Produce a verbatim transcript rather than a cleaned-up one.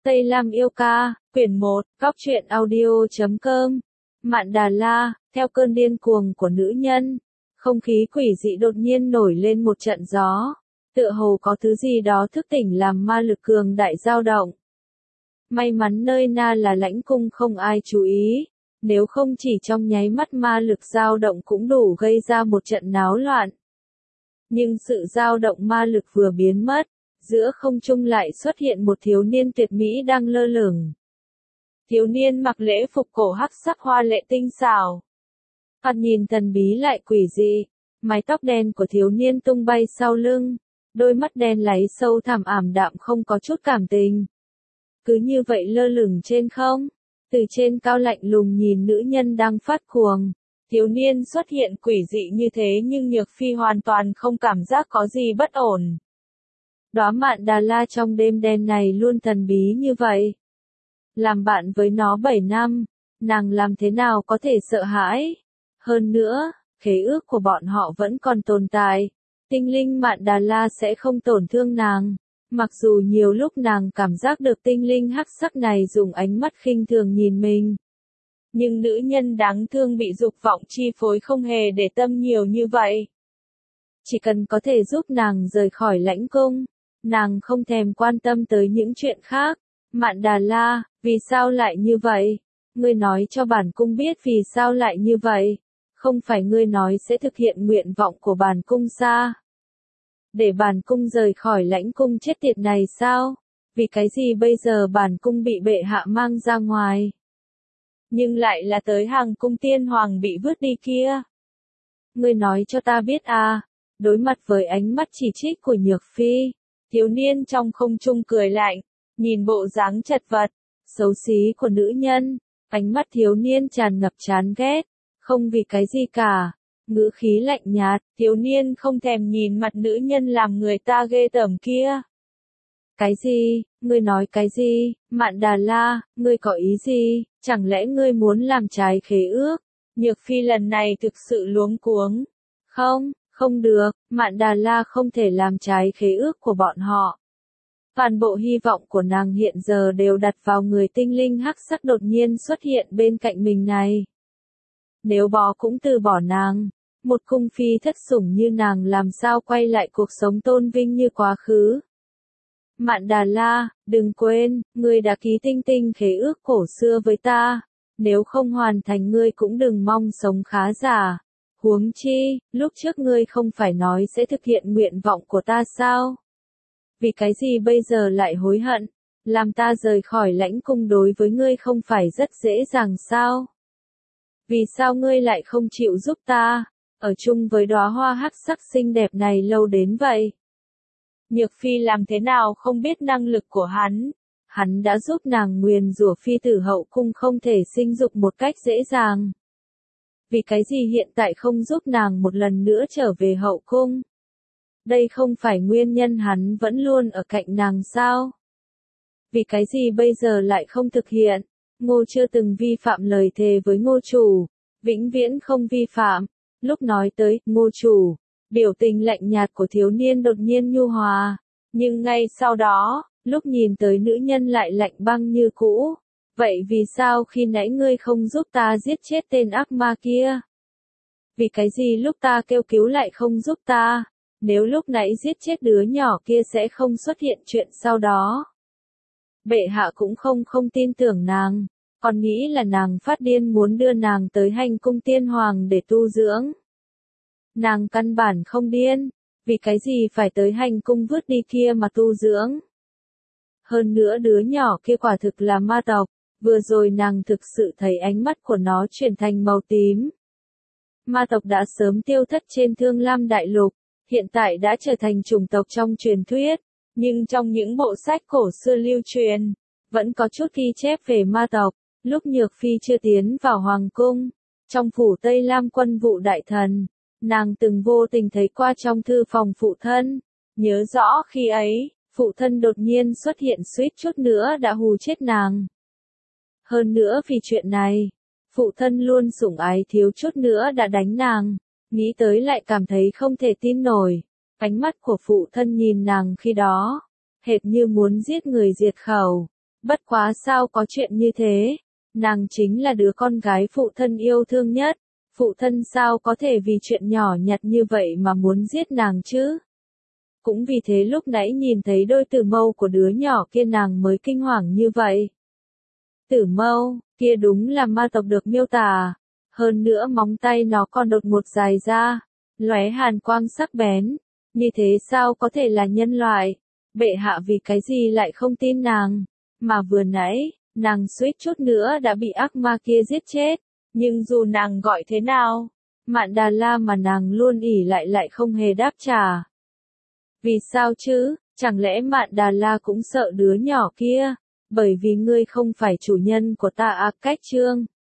Tây Lam yêu ca, quyển một, góc truyện audio chấm com. Mạn Đà La, theo cơn điên cuồng của nữ nhân, không khí quỷ dị đột nhiên nổi lên một trận gió, tựa hồ có thứ gì đó thức tỉnh làm ma lực cường đại dao động. May mắn nơi na là lãnh cung không ai chú ý, nếu không chỉ trong nháy mắt ma lực dao động cũng đủ gây ra một trận náo loạn. Nhưng sự dao động ma lực vừa biến mất, giữa không trung lại xuất hiện một thiếu niên tuyệt mỹ đang lơ lửng. Thiếu niên mặc lễ phục cổ hắc sắc hoa lệ tinh xảo. Thoạt nhìn thần bí lại quỷ dị, mái tóc đen của thiếu niên tung bay sau lưng, đôi mắt đen láy sâu thẳm ảm đạm không có chút cảm tình. Cứ như vậy lơ lửng trên không, từ trên cao lạnh lùng nhìn nữ nhân đang phát cuồng. Thiếu niên xuất hiện quỷ dị như thế nhưng Nhược Phi hoàn toàn không cảm giác có gì bất ổn. Đóa Mạn Đà La trong đêm đen này luôn thần bí như vậy. Làm bạn với nó bảy năm, nàng làm thế nào có thể sợ hãi? Hơn nữa, khế ước của bọn họ vẫn còn tồn tại. Tinh linh Mạn Đà La sẽ không tổn thương nàng. Mặc dù nhiều lúc nàng cảm giác được tinh linh hắc sắc này dùng ánh mắt khinh thường nhìn mình. Nhưng nữ nhân đáng thương bị dục vọng chi phối không hề để tâm nhiều như vậy. Chỉ cần có thể giúp nàng rời khỏi lãnh cung, nàng không thèm quan tâm tới những chuyện khác. Mạn Đà La, vì sao lại như vậy? Ngươi nói cho bản cung biết vì sao lại như vậy. Không phải ngươi nói sẽ thực hiện nguyện vọng của bản cung sao? Để bản cung rời khỏi lãnh cung chết tiệt này sao? Vì cái gì bây giờ bản cung bị bệ hạ mang ra ngoài? Nhưng lại là tới hàng cung tiên hoàng bị vứt đi kia. Ngươi nói cho ta biết à? Đối mặt với ánh mắt chỉ trích của Nhược Phi, thiếu niên trong không trung cười lạnh, nhìn bộ dáng chật vật, xấu xí của nữ nhân, ánh mắt thiếu niên tràn ngập chán ghét, không vì cái gì cả, ngữ khí lạnh nhạt, thiếu niên không thèm nhìn mặt nữ nhân làm người ta ghê tởm kia. Cái gì, ngươi nói cái gì, Mạn Đà La, ngươi có ý gì, chẳng lẽ ngươi muốn làm trái khế ước? Nhược Phi lần này thực sự luống cuống. Không, không được, Mạn Đà La không thể làm trái khế ước của bọn họ. Toàn bộ hy vọng của nàng hiện giờ đều đặt vào người tinh linh hắc sắc đột nhiên xuất hiện bên cạnh mình này. Nếu bỏ cũng từ bỏ nàng, một cung phi thất sủng như nàng làm sao quay lại cuộc sống tôn vinh như quá khứ. Mạn Đà La, đừng quên, ngươi đã ký tinh tinh khế ước cổ xưa với ta, nếu không hoàn thành ngươi cũng đừng mong sống khá giả. Huống chi, lúc trước ngươi không phải nói sẽ thực hiện nguyện vọng của ta sao? Vì cái gì bây giờ lại hối hận? Làm ta rời khỏi lãnh cung đối với ngươi không phải rất dễ dàng sao? Vì sao ngươi lại không chịu giúp ta, ở chung với đóa hoa hắc sắc xinh đẹp này lâu đến vậy? Nhược Phi làm thế nào không biết năng lực của hắn? Hắn đã giúp nàng nguyền rủa phi tử hậu cung không thể sinh dục một cách dễ dàng. Vì cái gì hiện tại không giúp nàng một lần nữa trở về hậu cung? Đây không phải nguyên nhân hắn vẫn luôn ở cạnh nàng sao? Vì cái gì bây giờ lại không thực hiện? Ngô chưa từng vi phạm lời thề với Ngô chủ, vĩnh viễn không vi phạm. Lúc nói tới Ngô chủ, biểu tình lạnh nhạt của thiếu niên đột nhiên nhu hòa, nhưng ngay sau đó, lúc nhìn tới nữ nhân lại lạnh băng như cũ. Vậy vì sao khi nãy ngươi không giúp ta giết chết tên ác ma kia? Vì cái gì lúc ta kêu cứu lại không giúp ta? Nếu lúc nãy giết chết đứa nhỏ kia sẽ không xuất hiện chuyện sau đó. Bệ hạ cũng không không tin tưởng nàng, còn nghĩ là nàng phát điên muốn đưa nàng tới hành cung tiên hoàng để tu dưỡng. Nàng căn bản không điên, vì cái gì phải tới hành cung vứt đi kia mà tu dưỡng. Hơn nữa đứa nhỏ kia quả thực là ma tộc, vừa rồi nàng thực sự thấy ánh mắt của nó chuyển thành màu tím. Ma tộc đã sớm tiêu thất trên Thương Lam Đại Lục, hiện tại đã trở thành chủng tộc trong truyền thuyết, nhưng trong những bộ sách cổ xưa lưu truyền, vẫn có chút ghi chép về ma tộc. Lúc Nhược Phi chưa tiến vào hoàng cung, trong phủ Tây Lam quân vụ đại thần, nàng từng vô tình thấy qua trong thư phòng phụ thân, nhớ rõ khi ấy, phụ thân đột nhiên xuất hiện suýt chút nữa đã hù chết nàng. Hơn nữa vì chuyện này, phụ thân luôn sủng ái thiếu chút nữa đã đánh nàng, nghĩ tới lại cảm thấy không thể tin nổi. Ánh mắt của phụ thân nhìn nàng khi đó, hệt như muốn giết người diệt khẩu. Bất quá sao có chuyện như thế? Nàng chính là đứa con gái phụ thân yêu thương nhất. Phụ thân sao có thể vì chuyện nhỏ nhặt như vậy mà muốn giết nàng chứ? Cũng vì thế lúc nãy nhìn thấy đôi tử mâu của đứa nhỏ kia nàng mới kinh hoàng như vậy. Tử mâu, kia đúng là ma tộc được miêu tả. Hơn nữa móng tay nó còn đột ngột dài ra, lóe hàn quang sắc bén. Như thế sao có thể là nhân loại? Bệ hạ vì cái gì lại không tin nàng? Mà vừa nãy, nàng suýt chút nữa đã bị ác ma kia giết chết. Nhưng dù nàng gọi thế nào, Mạn Đà La mà nàng luôn ỉ lại lại không hề đáp trả. Vì sao chứ? Chẳng lẽ Mạn Đà La cũng sợ đứa nhỏ kia? Bởi vì ngươi không phải chủ nhân của ta à? Cách chương